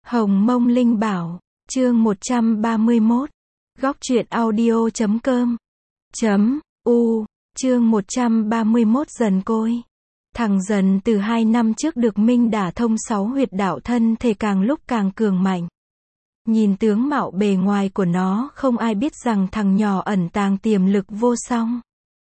Hồng Mông Linh Bảo, chương 131, góc truyện audio.com, chương 131 Dần Côi. Thằng Dần từ 2 năm trước được Minh đả thông 6 huyệt đạo thân thể càng lúc càng cường mạnh. Nhìn tướng mạo bề ngoài của nó không ai biết rằng thằng nhỏ ẩn tàng tiềm lực vô song.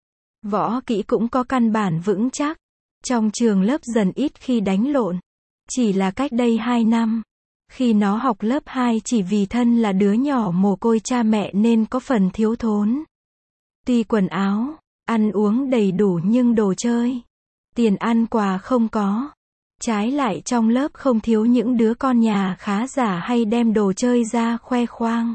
Võ kỹ cũng có căn bản vững chắc. Trong trường lớp Dần ít khi đánh lộn. Chỉ là cách đây 2 năm. Khi nó học lớp 2 chỉ vì thân là đứa nhỏ mồ côi cha mẹ nên có phần thiếu thốn. Tuy quần áo, ăn uống đầy đủ nhưng đồ chơi, tiền ăn quà không có. Trái lại trong lớp không thiếu những đứa con nhà khá giả hay đem đồ chơi ra khoe khoang.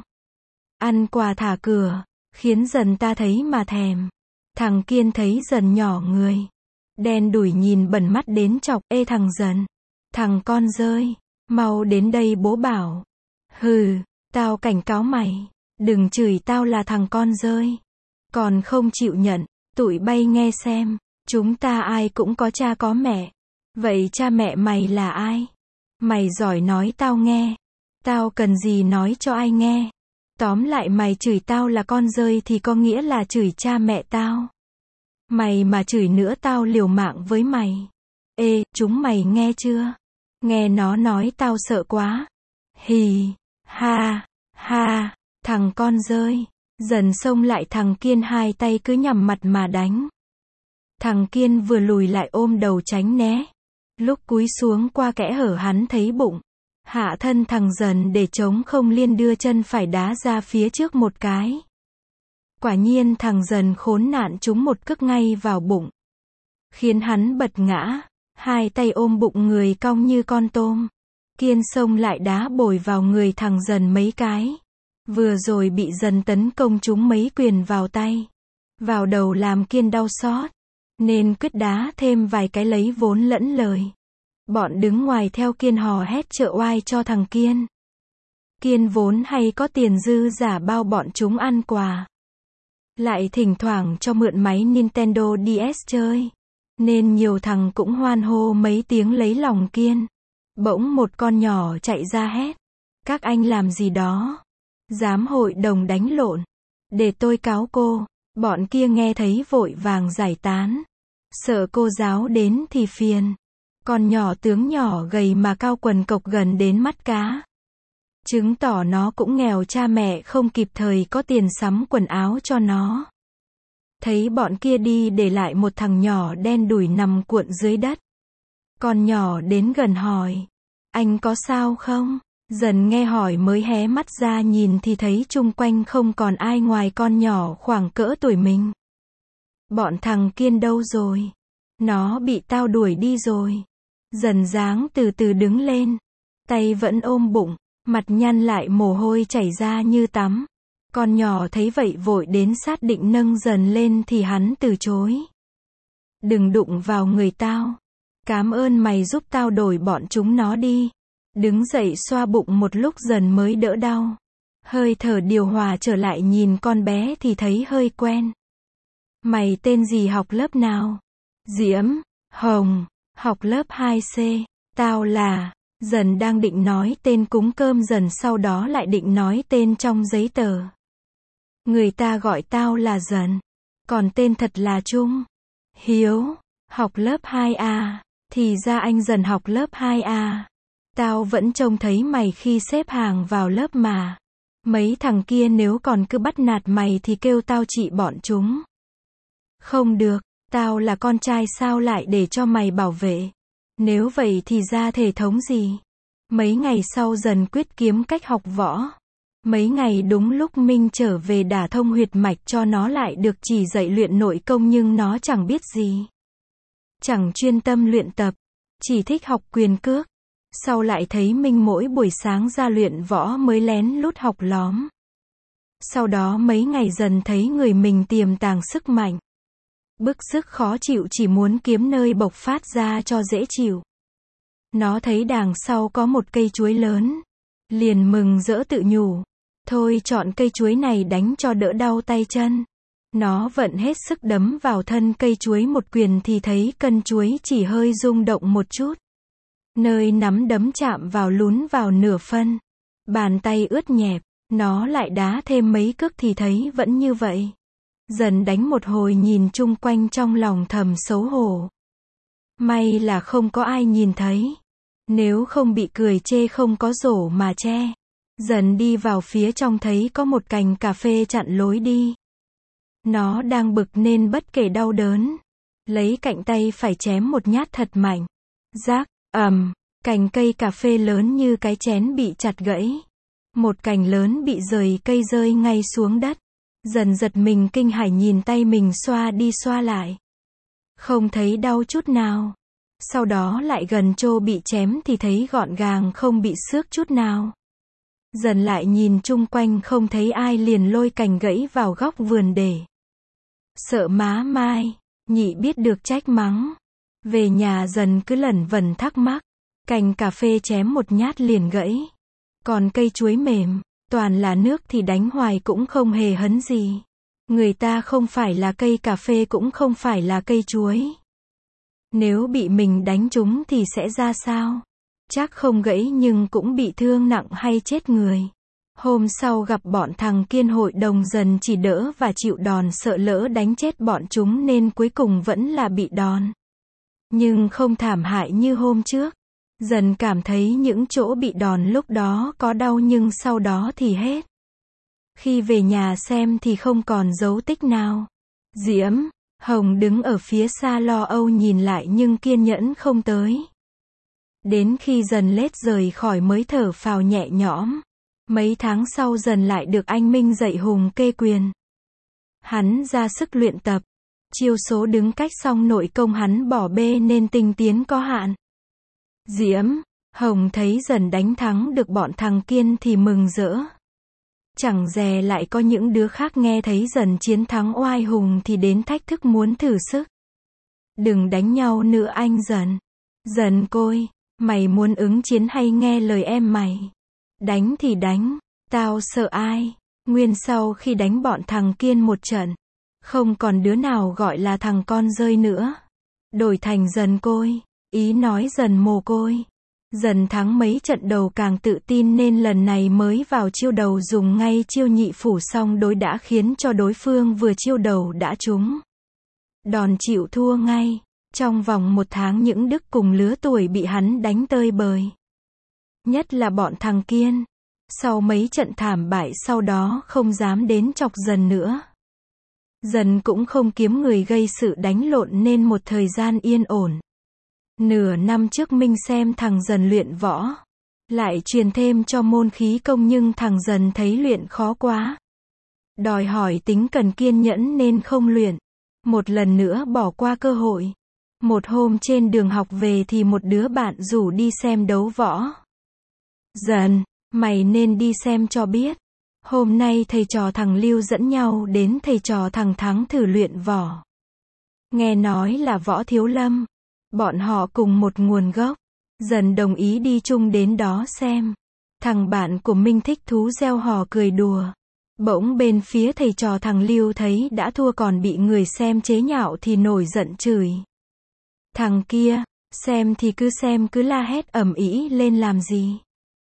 Ăn quà thả cửa, khiến Dần ta thấy mà thèm. Thằng Kiên thấy Dần nhỏ người, đen đủi nhìn bẩn mắt đến chọc, ê thằng Dần, thằng con dơi, mau đến đây bố bảo. Hừ, tao cảnh cáo mày, đừng chửi tao là thằng con dơi. Còn không chịu nhận, tụi bay nghe xem, chúng ta ai cũng có cha có mẹ. Vậy cha mẹ mày là ai? Mày giỏi nói tao nghe. Tao cần gì nói cho ai nghe? Tóm lại mày chửi tao là con dơi thì có nghĩa là chửi cha mẹ tao. Mày mà chửi nữa tao liều mạng với mày. Ê, chúng mày nghe chưa? Nghe nó nói tao sợ quá. Hì, ha, ha, thằng con dơi. Dần xông lại thằng Kiên hai tay cứ nhằm mặt mà đánh. Thằng Kiên vừa lùi lại ôm đầu tránh né. Lúc cúi xuống qua kẽ hở hắn thấy bụng. Hạ thân thằng Dần để chống không liên đưa chân phải đá ra phía trước một cái. Quả nhiên thằng Dần khốn nạn trúng một cước ngay vào bụng. Khiến hắn bật ngã. Hai tay ôm bụng người cong như con tôm. Kiên xông lại đá bồi vào người thằng Dần mấy cái. Vừa rồi bị Dần tấn công trúng mấy quyền vào tay. Vào đầu làm Kiên đau xót. Nên quyết đá thêm vài cái lấy vốn lẫn lời. Bọn đứng ngoài theo Kiên hò hét trợ oai cho thằng Kiên. Kiên vốn hay có tiền dư giả bao bọn chúng ăn quà. Lại thỉnh thoảng cho mượn máy Nintendo DS chơi. Nên nhiều thằng cũng hoan hô mấy tiếng lấy lòng Kiên. Bỗng một con nhỏ chạy ra hét. Các anh làm gì đó? Dám hội đồng đánh lộn. Để tôi cáo cô. Bọn kia nghe thấy vội vàng giải tán. Sợ cô giáo đến thì phiền. Con nhỏ tướng nhỏ gầy mà cao quần cộc gần đến mắt cá. Chứng tỏ nó cũng nghèo, cha mẹ không kịp thời có tiền sắm quần áo cho nó. Thấy bọn kia đi để lại một thằng nhỏ đen đủi nằm cuộn dưới đất. Con nhỏ đến gần hỏi. Anh có sao không? Dần nghe hỏi mới hé mắt ra nhìn thì thấy chung quanh không còn ai ngoài con nhỏ khoảng cỡ tuổi mình. Bọn thằng Kiên đâu rồi? Nó bị tao đuổi đi rồi. Dần dáng từ từ đứng lên. Tay vẫn ôm bụng, mặt nhăn lại mồ hôi chảy ra như tắm. Con nhỏ thấy vậy vội đến sát định nâng Dần lên thì hắn từ chối. Đừng đụng vào người tao. Cám ơn mày giúp tao đổi bọn chúng nó đi. Đứng dậy xoa bụng một lúc Dần mới đỡ đau. Hơi thở điều hòa trở lại nhìn con bé thì thấy hơi quen. Mày tên gì, học lớp nào? Diễm, Hồng, học lớp 2C. Tao là... Dần đang định nói tên cúng cơm Dần sau đó lại định nói tên trong giấy tờ. Người ta gọi tao là Dần. Còn tên thật là Trung. Hiếu, học lớp 2A. Thì ra anh Dần học lớp 2A. Tao vẫn trông thấy mày khi xếp hàng vào lớp mà. Mấy thằng kia nếu còn cứ bắt nạt mày thì kêu tao trị bọn chúng. Không được, tao là con trai sao lại để cho mày bảo vệ. Nếu vậy thì ra thể thống gì? Mấy ngày sau Dần quyết kiếm cách học võ. Mấy ngày đúng lúc Minh trở về đả thông huyệt mạch cho nó lại được chỉ dạy luyện nội công nhưng nó chẳng biết gì. Chẳng chuyên tâm luyện tập, chỉ thích học quyền cước. Sau lại thấy Minh mỗi buổi sáng ra luyện võ mới lén lút học lóm. Sau đó mấy ngày Dần thấy người mình tiềm tàng sức mạnh. Bức sức khó chịu chỉ muốn kiếm nơi bộc phát ra cho dễ chịu. Nó thấy đằng sau có một cây chuối lớn. Liền mừng rỡ tự nhủ. Thôi chọn cây chuối này đánh cho đỡ đau tay chân. Nó vận hết sức đấm vào thân cây chuối một quyền thì thấy cân chuối chỉ hơi rung động một chút. Nơi nắm đấm chạm vào lún vào nửa phân. Bàn tay ướt nhẹp, nó lại đá thêm mấy cước thì thấy vẫn như vậy. Dần đánh một hồi nhìn chung quanh trong lòng thầm xấu hổ. May là không có ai nhìn thấy. Nếu không bị cười chê không có rổ mà che. Dần đi vào phía trong thấy có một cành cà phê chặn lối đi. Nó đang bực nên bất kể đau đớn. Lấy cạnh tay phải chém một nhát thật mạnh. Rác, cành cây cà phê lớn như cái chén bị chặt gãy. Một cành lớn bị rời cây rơi ngay xuống đất. Dần giật mình kinh hãi nhìn tay mình xoa đi xoa lại. Không thấy đau chút nào. Sau đó lại gần chỗ bị chém thì thấy gọn gàng không bị xước chút nào. Dần lại nhìn chung quanh không thấy ai liền lôi cành gãy vào góc vườn để. Sợ má Mai, nhị biết được trách mắng. Về nhà Dần cứ lẩn vẩn thắc mắc. Cành cà phê chém một nhát liền gãy. Còn cây chuối mềm, toàn là nước thì đánh hoài cũng không hề hấn gì. Người ta không phải là cây cà phê cũng không phải là cây chuối. Nếu bị mình đánh trúng thì sẽ ra sao? Chắc không gãy nhưng cũng bị thương nặng hay chết người. Hôm sau gặp bọn thằng Kiên hội đồng Dần chỉ đỡ và chịu đòn sợ lỡ đánh chết bọn chúng nên cuối cùng vẫn là bị đòn. Nhưng không thảm hại như hôm trước. Dần cảm thấy những chỗ bị đòn lúc đó có đau nhưng sau đó thì hết. Khi về nhà xem thì không còn dấu tích nào. Diễm, Hồng đứng ở phía xa lo âu nhìn lại nhưng kiên nhẫn không tới. Đến khi Dần lết rời khỏi mới thở phào nhẹ nhõm. Mấy tháng sau Dần lại được anh Minh dạy hùng kê quyền. Hắn ra sức luyện tập. Chiêu số đứng cách xong nội công hắn bỏ bê nên tinh tiến có hạn. Diễm, Hồng thấy Dần đánh thắng được bọn thằng Kiên thì mừng rỡ. Chẳng dè lại có những đứa khác nghe thấy Dần chiến thắng oai hùng thì đến thách thức muốn thử sức. Đừng đánh nhau nữa anh Dần. Dần côi, mày muốn ứng chiến hay nghe lời em mày? Đánh thì đánh, tao sợ ai? Nguyên sau khi đánh bọn thằng Kiên một trận, không còn đứa nào gọi là thằng con rơi nữa. Đổi thành Dần côi, ý nói Dần mồ côi. Dần thắng mấy trận đầu càng tự tin nên lần này mới vào chiêu đầu dùng ngay chiêu nhị phủ song đối đã khiến cho đối phương vừa chiêu đầu đã trúng. Đòn chịu thua ngay. Trong vòng 1 tháng những đức cùng lứa tuổi bị hắn đánh tơi bời. Nhất là bọn thằng Kiên. Sau mấy trận thảm bại sau đó không dám đến chọc Dần nữa. Dần cũng không kiếm người gây sự đánh lộn nên một thời gian yên ổn. Nửa năm trước Minh xem thằng Dần luyện võ. Lại truyền thêm cho môn khí công nhưng thằng Dần thấy luyện khó quá. Đòi hỏi tính cần kiên nhẫn nên không luyện. Một lần nữa bỏ qua cơ hội. Một hôm trên đường học về thì một đứa bạn rủ đi xem đấu võ. Dần, mày nên đi xem cho biết. Hôm nay thầy trò thằng Lưu dẫn nhau đến thầy trò thằng Thắng thử luyện võ. Nghe nói là Võ Thiếu Lâm. Bọn họ cùng một nguồn gốc. Dần đồng ý đi chung đến đó xem. Thằng bạn của Minh thích thú reo hò cười đùa. Bỗng bên phía thầy trò thằng Lưu thấy đã thua còn bị người xem chế nhạo thì nổi giận chửi. Thằng kia, xem thì cứ xem cứ la hét ầm ĩ lên làm gì?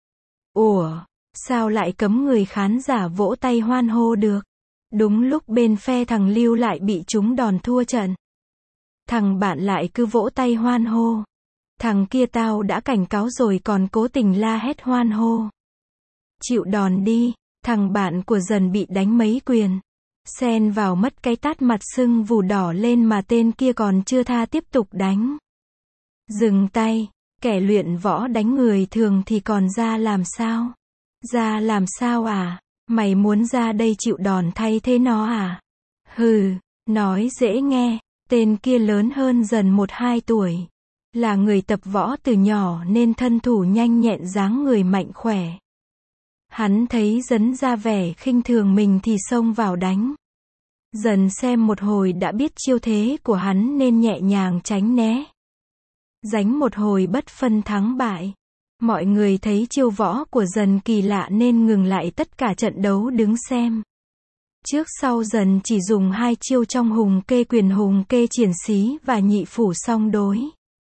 Ủa, sao lại cấm người khán giả vỗ tay hoan hô được? Đúng lúc bên phe thằng Lưu lại bị chúng đòn thua trận. Thằng bạn lại cứ vỗ tay hoan hô. Thằng kia tao đã cảnh cáo rồi còn cố tình la hét hoan hô. Chịu đòn đi, thằng bạn của Dần bị đánh mấy quyền. Xen vào mất cái tát mặt sưng vù đỏ lên mà tên kia còn chưa tha tiếp tục đánh. Dừng tay, kẻ luyện võ đánh người thường thì còn ra làm sao? Ra làm sao à? Mày muốn ra đây chịu đòn thay thế nó à? Hừ, nói dễ nghe, tên kia lớn hơn Dần 1-2 tuổi. Là người tập võ từ nhỏ nên thân thủ nhanh nhẹn dáng người mạnh khỏe. Hắn thấy Dần ra vẻ khinh thường mình thì xông vào đánh. Dần xem một hồi đã biết chiêu thế của hắn nên nhẹ nhàng tránh né. Đánh một hồi bất phân thắng bại. Mọi người thấy chiêu võ của Dần kỳ lạ nên ngừng lại tất cả trận đấu đứng xem. Trước sau Dần chỉ dùng 2 chiêu trong hùng kê quyền hùng kê triển xí và nhị phủ song đối.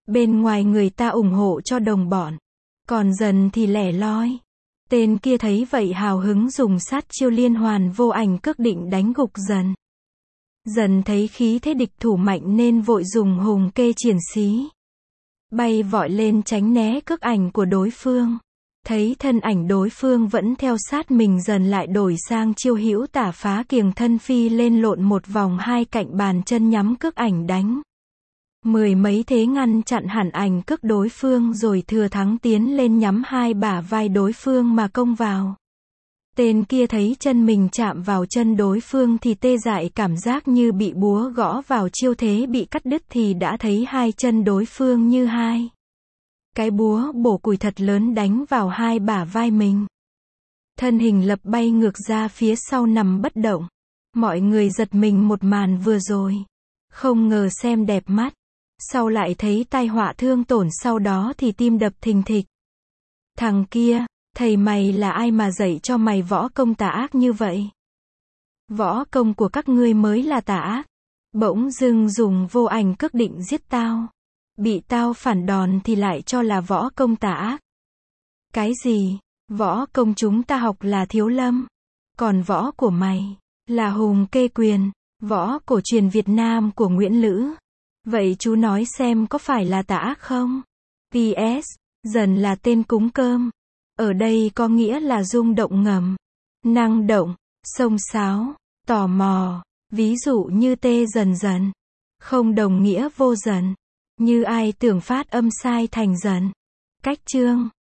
Bên ngoài người ta ủng hộ cho đồng bọn. Còn dần thì lẻ loi. Tên kia thấy vậy hào hứng dùng sát chiêu liên hoàn vô ảnh cước định đánh gục dần. Dần thấy khí thế địch thủ mạnh nên vội dùng hùng kê triển xí. Bay vọt lên tránh né cước ảnh của đối phương. Thấy thân ảnh đối phương vẫn theo sát mình dần lại đổi sang chiêu hữu tả phá kiềng thân phi lên lộn một vòng hai cạnh bàn chân nhắm cước ảnh đánh. Mười mấy thế ngăn chặn hẳn ảnh cước đối phương rồi thừa thắng tiến lên nhắm hai bả vai đối phương mà công vào. Tên kia thấy chân mình chạm vào chân đối phương thì tê dại cảm giác như bị búa gõ vào chiêu thế bị cắt đứt thì đã thấy hai chân đối phương như hai cái búa bổ củi thật lớn đánh vào hai bả vai mình. Thân hình lập bay ngược ra phía sau nằm bất động. Mọi người giật mình một màn vừa rồi. Không ngờ xem đẹp mắt. Sau lại thấy tai họa thương tổn sau đó thì tim đập thình thịch. Thằng kia, thầy mày là ai mà dạy cho mày võ công tà ác như vậy? Võ công của các ngươi mới là tà ác. Bỗng dưng dùng vô ảnh cước định giết tao. Bị tao phản đòn thì lại cho là võ công tà ác. Cái gì? Võ công chúng ta học là thiếu lâm. Còn võ của mày là hùng kê quyền, võ cổ truyền Việt Nam của Nguyễn Lữ. Vậy chú nói xem có phải là tà ác không? PS, dần là tên cúng cơm. Ở đây có nghĩa là rung động ngầm, năng động, xông xáo, tò mò. Ví dụ như tê dần dần. Không đồng nghĩa vô dần. Như ai tưởng phát âm sai thành dần. Cách chương